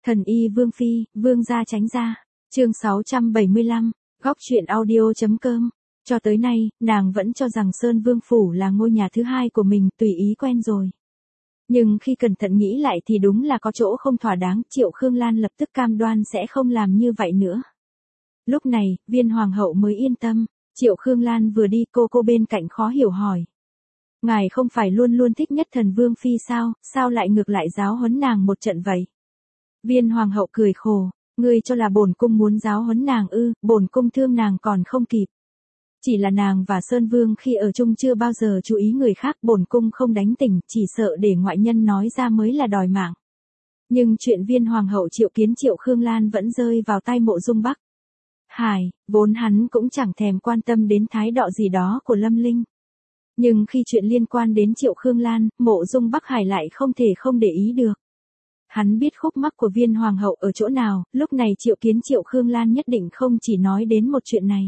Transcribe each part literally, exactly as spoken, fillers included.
Thần y Vương Phi, Vương gia tránh ra. Chương sáu trăm bảy mươi lăm, góc truyện audio.com. Cho tới nay, nàng vẫn cho rằng Sơn Vương Phủ là ngôi nhà thứ hai của mình, tùy ý quen rồi. Nhưng khi cẩn thận nghĩ lại thì đúng là có chỗ không thỏa đáng, Triệu Khương Lan lập tức cam đoan sẽ không làm như vậy nữa. Lúc này, Viên Hoàng hậu mới yên tâm. Triệu Khương Lan vừa đi, cô cô bên cạnh khó hiểu hỏi. Ngài không phải luôn luôn thích nhất thần Vương Phi sao, sao lại ngược lại giáo huấn nàng một trận vậy? Viên Hoàng hậu cười khổ, ngươi cho là bổn cung muốn giáo huấn nàng ư? Bổn cung thương nàng còn không kịp. Chỉ là nàng và Sơn Vương khi ở chung chưa bao giờ chú ý người khác, bổn cung không đánh tỉnh, chỉ sợ để ngoại nhân nói ra mới là đòi mạng. Nhưng chuyện Viên Hoàng hậu triệu kiến Triệu Khương Lan vẫn rơi vào tay Mộ Dung Bắc Hải, vốn hắn cũng chẳng thèm quan tâm đến thái độ gì đó của Lâm Linh. Nhưng khi chuyện liên quan đến Triệu Khương Lan, Mộ Dung Bắc Hải lại không thể không để ý được. Hắn biết khúc mắc của Viên Hoàng hậu ở chỗ nào, lúc này triệu kiến Triệu Khương Lan nhất định không chỉ nói đến một chuyện này.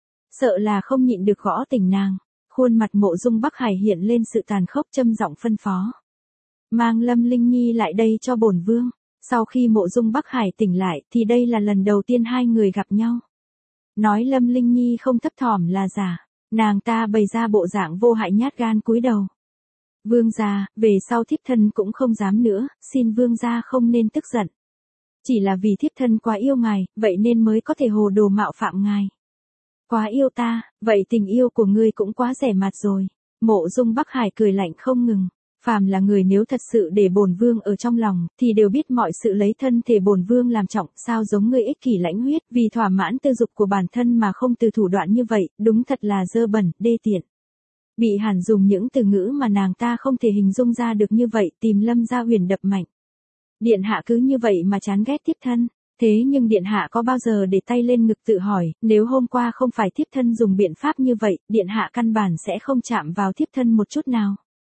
Sợ là không nhịn được gõ tỉnh nàng. Khuôn mặt Mộ Dung Bắc Hải hiện lên sự tàn khốc, châm giọng phân phó. Mang Lâm Linh Nhi lại đây cho bổn vương. Sau khi Mộ Dung Bắc Hải tỉnh lại thì đây là lần đầu tiên hai người gặp nhau. Nói Lâm Linh Nhi không thấp thỏm là giả. Nàng ta bày ra bộ dạng vô hại nhát gan cúi đầu. Vương gia, về sau thiếp thân cũng không dám nữa, xin vương gia không nên tức giận. Chỉ là vì thiếp thân quá yêu ngài, vậy nên mới có thể hồ đồ mạo phạm ngài. Quá yêu ta, vậy tình yêu của ngươi cũng quá rẻ mạt rồi. Mộ Dung Bắc Hải cười lạnh không ngừng. Phàm là người nếu thật sự để bổn vương ở trong lòng, thì đều biết mọi sự lấy thân thể bổn vương làm trọng, sao giống ngươi ích kỷ lãnh huyết, vì thỏa mãn tư dục của bản thân mà không từ thủ đoạn như vậy, đúng thật là dơ bẩn, đê tiện. Bị Hàn dùng những từ ngữ mà nàng ta không thể hình dung ra được như vậy, tìm Lâm Gia Huyền đập mạnh. Điện hạ cứ như vậy mà chán ghét thiếp thân. Thế nhưng điện hạ có bao giờ để tay lên ngực tự hỏi, nếu hôm qua không phải thiếp thân dùng biện pháp như vậy, điện hạ căn bản sẽ không chạm vào thiếp thân một chút nào.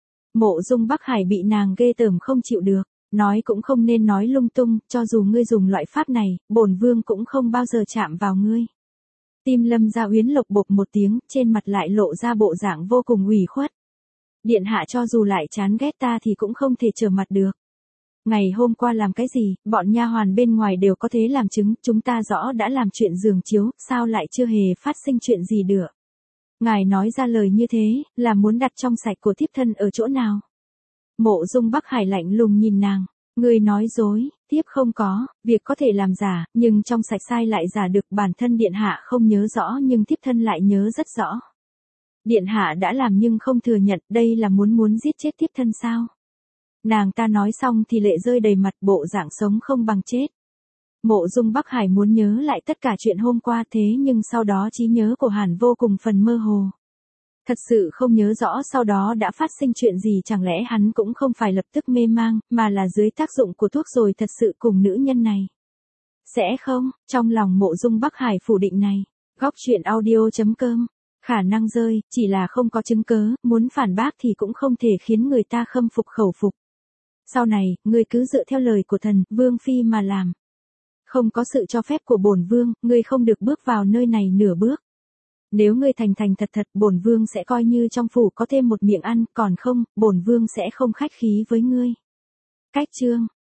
Mộ Dung Bắc Hải bị nàng ghê tởm không chịu được, nói cũng không nên nói lung tung, cho dù ngươi dùng loại pháp này, bổn vương cũng không bao giờ chạm vào ngươi. Tim Lâm Gia Uyển lộc bộc một tiếng, trên mặt lại lộ ra bộ dạng vô cùng ủy khuất. Điện hạ cho dù lại chán ghét ta thì cũng không thể trở mặt được. Ngày hôm qua làm cái gì, bọn nha hoàn bên ngoài đều có thế làm chứng, chúng ta rõ đã làm chuyện giường chiếu, sao lại chưa hề phát sinh chuyện gì được. Ngài nói ra lời như thế, là muốn đặt trong sạch của thiếp thân ở chỗ nào? Mộ Dung Bắc Hải lạnh lùng nhìn nàng, ngươi nói dối, thiếp không có, việc có thể làm giả, nhưng trong sạch sai lại giả được, bản thân điện hạ không nhớ rõ nhưng thiếp thân lại nhớ rất rõ. Điện hạ đã làm nhưng không thừa nhận, đây là muốn muốn giết chết thiếp thân sao? Nàng ta nói xong thì lệ rơi đầy mặt, bộ dạng sống không bằng chết. Mộ Dung Bắc Hải muốn nhớ lại tất cả chuyện hôm qua, thế nhưng sau đó trí nhớ của Hàn vô cùng phần mơ hồ. Thật sự không nhớ rõ sau đó đã phát sinh chuyện gì, chẳng lẽ hắn cũng không phải lập tức mê mang, mà là dưới tác dụng của thuốc rồi thật sự cùng nữ nhân này. Sẽ không, trong lòng Mộ Dung Bắc Hải phủ định này. Góc truyện audio.com. Khả năng rơi, chỉ là không có chứng cớ, muốn phản bác thì cũng không thể khiến người ta khâm phục khẩu phục. Sau này, ngươi cứ dựa theo lời của thần, Vương Phi mà làm. Không có sự cho phép của bổn vương, ngươi không được bước vào nơi này nửa bước. Nếu ngươi thành thành thật thật, bổn vương sẽ coi như trong phủ có thêm một miệng ăn, còn không, bổn vương sẽ không khách khí với ngươi. Cách chương